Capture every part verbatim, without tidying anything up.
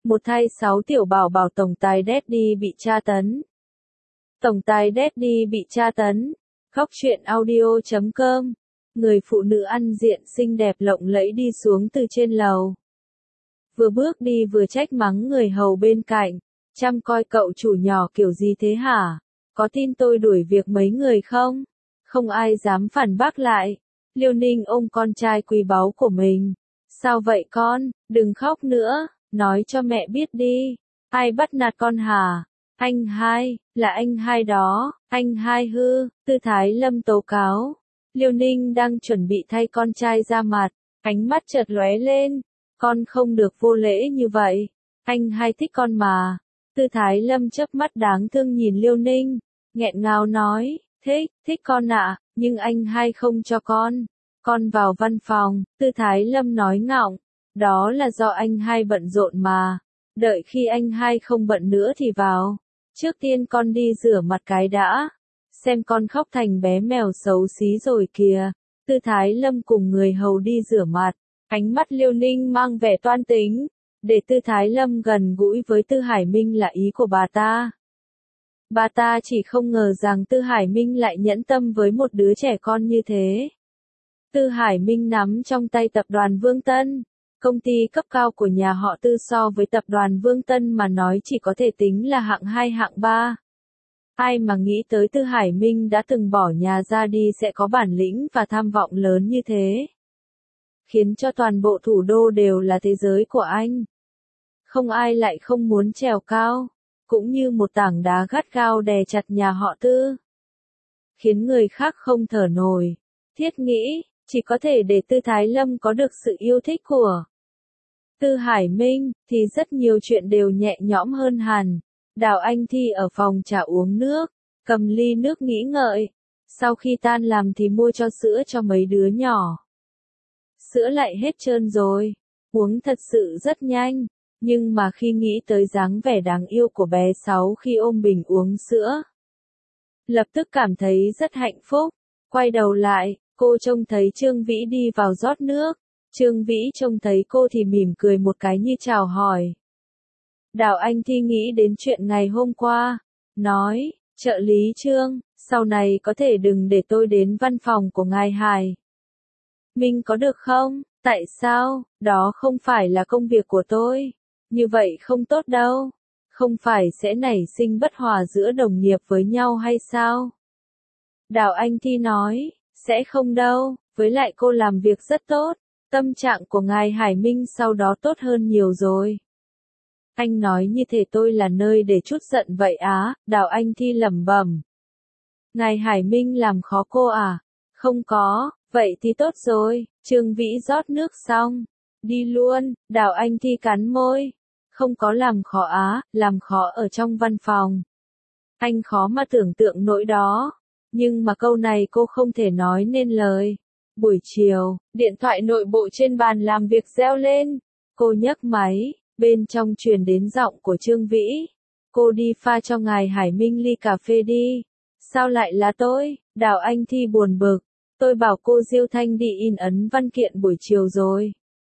Một thay sáu tiểu bảo bảo tổng tài Daddy bị tra tấn. Tổng tài Daddy bị tra tấn. Khóc chuyện audio chấm com. Người phụ nữ ăn diện xinh đẹp lộng lẫy đi xuống từ trên lầu. Vừa bước đi vừa trách mắng người hầu bên cạnh. Chăm coi cậu chủ nhỏ kiểu gì thế hả? Có tin tôi đuổi việc mấy người không? Không ai dám phản bác lại. Liêu Ninh ôm con trai quý báu của mình. Sao vậy con? Đừng khóc nữa. Nói cho mẹ biết đi. Ai bắt nạt con hả? Anh hai, là anh hai đó. Anh hai hư. Tư Thái Lâm tố cáo. Liêu Ninh đang chuẩn bị thay con trai ra mặt. Ánh mắt chợt lóe lên. Con không được vô lễ như vậy. Anh hai thích con mà. Tư Thái Lâm chớp mắt đáng thương nhìn Liêu Ninh. Nghẹn ngào nói. Thích, thích con ạ, nhưng anh hai không cho con. Con vào văn phòng. Tư Thái Lâm nói ngọng. Đó là do anh hai bận rộn mà. Đợi khi anh hai không bận nữa thì vào. Trước tiên con đi rửa mặt cái đã. Xem con khóc thành bé mèo xấu xí rồi kìa. Tư Thái Lâm cùng người hầu đi rửa mặt. Ánh mắt Liêu Ninh mang vẻ toan tính. Để Tư Thái Lâm gần gũi với Tư Hải Minh là ý của bà ta. Bà ta chỉ không ngờ rằng Tư Hải Minh lại nhẫn tâm với một đứa trẻ con như thế. Tư Hải Minh nắm trong tay tập đoàn Vương Tân. Công ty cấp cao của nhà họ Tư so với tập đoàn Vương Tân mà nói chỉ có thể tính là hạng hai hạng ba. Ai mà nghĩ tới Tư Hải Minh đã từng bỏ nhà ra đi sẽ có bản lĩnh và tham vọng lớn như thế. Khiến cho toàn bộ thủ đô đều là thế giới của anh. Không ai lại không muốn trèo cao. Cũng như một tảng đá gắt gao đè chặt nhà họ Tư. Khiến người khác không thở nổi. Thiết nghĩ, chỉ có thể để Tư Thái Lâm có được sự yêu thích của Tư Hải Minh, thì rất nhiều chuyện đều nhẹ nhõm hơn hẳn. Đào Anh Thi ở phòng trà uống nước, cầm ly nước nghĩ ngợi. Sau khi tan làm thì mua cho sữa cho mấy đứa nhỏ. Sữa lại hết trơn rồi. Uống thật sự rất nhanh. Nhưng mà khi nghĩ tới dáng vẻ đáng yêu của bé Sáu khi ôm bình uống sữa, lập tức cảm thấy rất hạnh phúc. Quay đầu lại, cô trông thấy Trương Vĩ đi vào rót nước. Trương Vĩ trông thấy cô thì mỉm cười một cái như chào hỏi. Đào Anh Thi nghĩ đến chuyện ngày hôm qua. Nói, trợ lý Trương, sau này có thể đừng để tôi đến văn phòng của ngài Hải Minh có được không? Tại sao? Đó không phải là công việc của tôi. Như vậy không tốt đâu. Không phải sẽ nảy sinh bất hòa giữa đồng nghiệp với nhau hay sao? Đào Anh Thi nói, sẽ không đâu, với lại cô làm việc rất tốt. Tâm trạng của ngài Hải Minh sau đó tốt hơn nhiều rồi. Anh nói như thể tôi là nơi để trút giận vậy á, Đào Anh Thi lẩm bẩm. Ngài Hải Minh làm khó cô à? Không có, vậy thì tốt rồi. Trương Vĩ rót nước xong. Đi luôn, Đào Anh Thi cắn môi. Không có làm khó á, làm khó ở trong văn phòng. Anh khó mà tưởng tượng nỗi đó. Nhưng mà câu này cô không thể nói nên lời. Buổi chiều, điện thoại nội bộ trên bàn làm việc reo lên. Cô nhấc máy, bên trong truyền đến giọng của Trương Vĩ. Cô đi pha cho ngài Hải Minh ly cà phê đi. Sao lại là tôi? Đào Anh Thi buồn bực. Tôi bảo cô Diêu Thanh đi in ấn văn kiện buổi chiều rồi.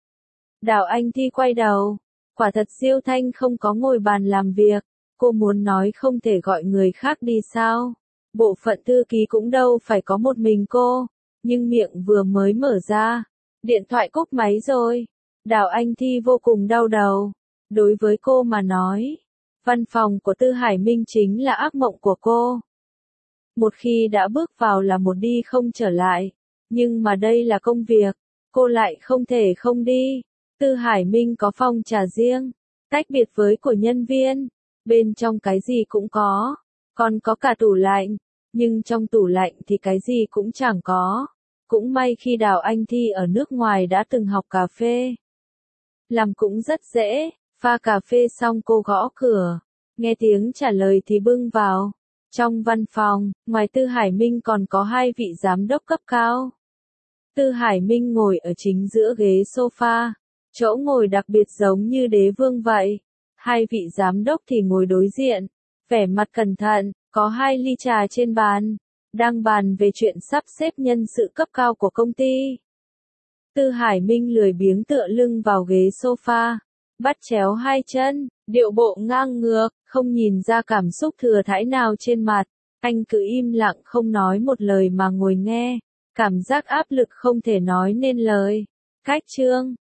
Đào Anh Thi quay đầu. Quả thật Diêu Thanh không có ngồi bàn làm việc. Cô muốn nói không thể gọi người khác đi sao? Bộ phận thư ký cũng đâu phải có một mình cô. Nhưng miệng vừa mới mở ra. Điện thoại cúp máy rồi. Đào Anh Thi vô cùng đau đầu. Đối với cô mà nói, văn phòng của Tư Hải Minh chính là ác mộng của cô. Một khi đã bước vào là một đi không trở lại. Nhưng mà đây là công việc. Cô lại không thể không đi. Tư Hải Minh có phòng trà riêng, tách biệt với của nhân viên. Bên trong cái gì cũng có. Còn có cả tủ lạnh. Nhưng trong tủ lạnh thì cái gì cũng chẳng có. Cũng may khi Đào Anh Thi ở nước ngoài đã từng học cà phê. Làm cũng rất dễ. Pha cà phê xong cô gõ cửa. Nghe tiếng trả lời thì bưng vào. Trong văn phòng, ngoài Tư Hải Minh còn có hai vị giám đốc cấp cao. Tư Hải Minh ngồi ở chính giữa ghế sofa. Chỗ ngồi đặc biệt giống như đế vương vậy. Hai vị giám đốc thì ngồi đối diện. Vẻ mặt cẩn thận, có hai ly trà trên bàn. Đang bàn về chuyện sắp xếp nhân sự cấp cao của công ty. Tư Hải Minh lười biếng tựa lưng vào ghế sofa. bắt chéo hai chân, điệu bộ ngang ngược, không nhìn ra cảm xúc thừa thãi nào trên mặt. Anh cứ im lặng không nói một lời mà ngồi nghe, cảm giác áp lực không thể nói nên lời. Khách trương